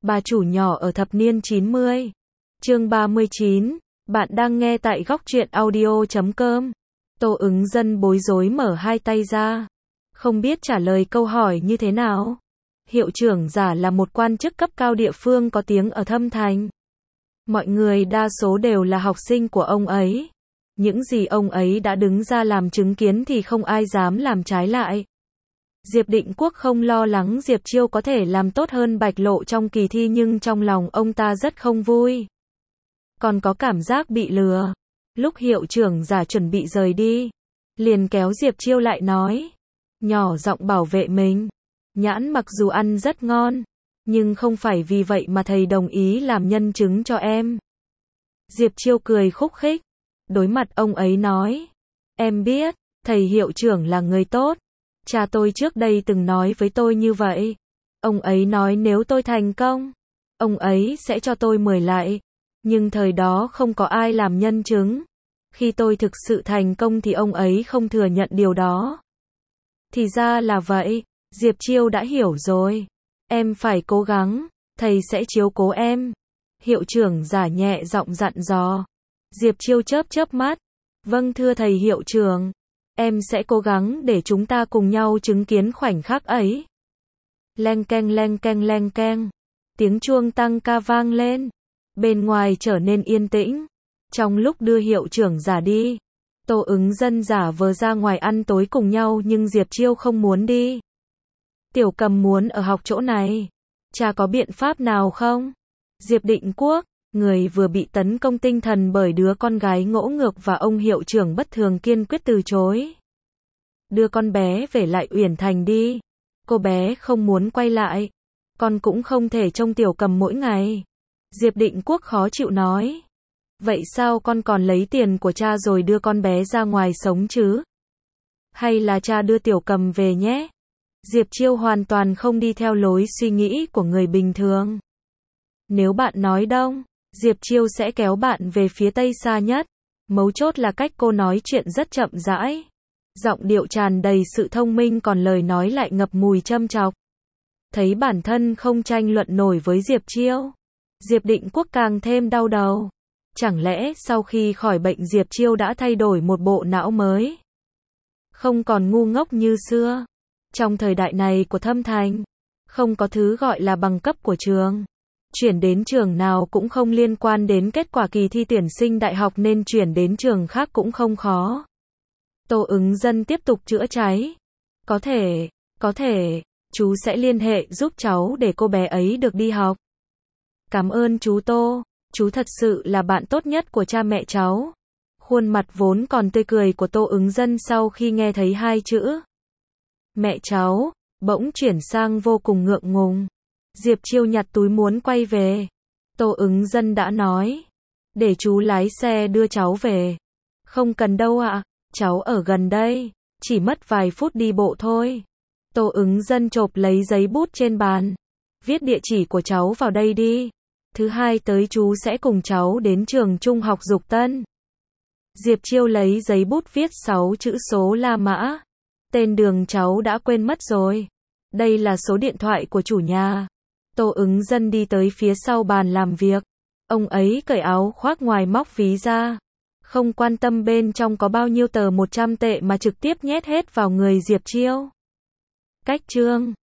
Bà chủ nhỏ ở thập niên 90. Chương 39. Bạn đang nghe tại góc truyện audio.com. Tô Ứng Dân bối rối mở hai tay ra, không biết trả lời câu hỏi như thế nào. Hiệu trưởng Giả là một quan chức cấp cao địa phương có tiếng ở Thâm Thành. Mọi người đa số đều là học sinh của ông ấy. Những gì ông ấy đã đứng ra làm chứng kiến thì không ai dám làm trái lại. Diệp Định Quốc không lo lắng Diệp Chiêu có thể làm tốt hơn Bạch Lộ trong kỳ thi, nhưng trong lòng ông ta rất không vui. Còn có cảm giác bị lừa. Lúc hiệu trưởng Giả chuẩn bị rời đi, liền kéo Diệp Chiêu lại nói, nhỏ giọng bảo vệ mình. Nhãn mặc dù ăn rất ngon, nhưng không phải vì vậy mà thầy đồng ý làm nhân chứng cho em. Diệp Chiêu cười khúc khích, đối mặt ông ấy nói, em biết, thầy hiệu trưởng là người tốt. Cha tôi trước đây từng nói với tôi như vậy. Ông ấy nói nếu tôi thành công, ông ấy sẽ cho tôi 10 lại. Nhưng thời đó không có ai làm nhân chứng. Khi tôi thực sự thành công thì ông ấy không thừa nhận điều đó. Thì ra là vậy, Diệp Chiêu đã hiểu rồi. Em phải cố gắng, thầy sẽ chiếu cố em. Hiệu trưởng Giả nhẹ giọng dặn dò. Diệp Chiêu chớp chớp mắt. Vâng thưa thầy hiệu trưởng. Em sẽ cố gắng để chúng ta cùng nhau chứng kiến khoảnh khắc ấy. Leng keng leng keng leng keng. Tiếng chuông tăng ca vang lên. Bên ngoài trở nên yên tĩnh. Trong lúc đưa hiệu trưởng Giả đi, Tô Ứng Dân giả vờ ra ngoài ăn tối cùng nhau, nhưng Diệp Chiêu không muốn đi. Tiểu Cầm muốn ở học chỗ này. Cha có biện pháp nào không? Diệp Định Quốc, người vừa bị tấn công tinh thần bởi đứa con gái ngỗ ngược và ông hiệu trưởng bất thường, kiên quyết từ chối. Đưa con bé về lại Uyển Thành đi. Cô bé không muốn quay lại. Con cũng không thể trông Tiểu Cầm mỗi ngày. Diệp Định Quốc khó chịu nói. Vậy sao con còn lấy tiền của cha rồi đưa con bé ra ngoài sống chứ? Hay là cha đưa Tiểu Cầm về nhé? Diệp Chiêu hoàn toàn không đi theo lối suy nghĩ của người bình thường. Nếu bạn nói đông, Diệp Chiêu sẽ kéo bạn về phía tây xa nhất. Mấu chốt là cách cô nói chuyện rất chậm rãi. Giọng điệu tràn đầy sự thông minh, còn lời nói lại ngập mùi châm chọc. Thấy bản thân không tranh luận nổi với Diệp Chiêu, Diệp Định Quốc càng thêm đau đầu. Chẳng lẽ sau khi khỏi bệnh Diệp Chiêu đã thay đổi một bộ não mới? Không còn ngu ngốc như xưa. Trong thời đại này của Thâm Thành, không có thứ gọi là bằng cấp của trường. Chuyển đến trường nào cũng không liên quan đến kết quả kỳ thi tuyển sinh đại học, nên chuyển đến trường khác cũng không khó. Tô Ứng Dân tiếp tục chữa cháy. Có thể, chú sẽ liên hệ giúp cháu để cô bé ấy được đi học. Cảm ơn chú Tô, chú thật sự là bạn tốt nhất của cha mẹ cháu. Khuôn mặt vốn còn tươi cười của Tô Ứng Dân sau khi nghe thấy hai chữ mẹ cháu, bỗng chuyển sang vô cùng ngượng ngùng. Diệp Chiêu nhặt túi muốn quay về. Tô Ứng Dân đã nói, để chú lái xe đưa cháu về. Không cần đâu ạ, cháu ở gần đây, chỉ mất vài phút đi bộ thôi. Tô Ứng Dân chộp lấy giấy bút trên bàn. Viết địa chỉ của cháu vào đây đi. Thứ hai tới chú sẽ cùng cháu đến trường trung học Dục Tân. Diệp Chiêu lấy giấy bút viết 6 chữ số La Mã. Tên đường cháu đã quên mất rồi. Đây là số điện thoại của chủ nhà. Tô Ứng Dân đi tới phía sau bàn làm việc. Ông ấy cởi áo khoác ngoài, móc ví ra. Không quan tâm bên trong có bao nhiêu tờ 100 tệ mà trực tiếp nhét hết vào người Diệp Chiêu. Cách chương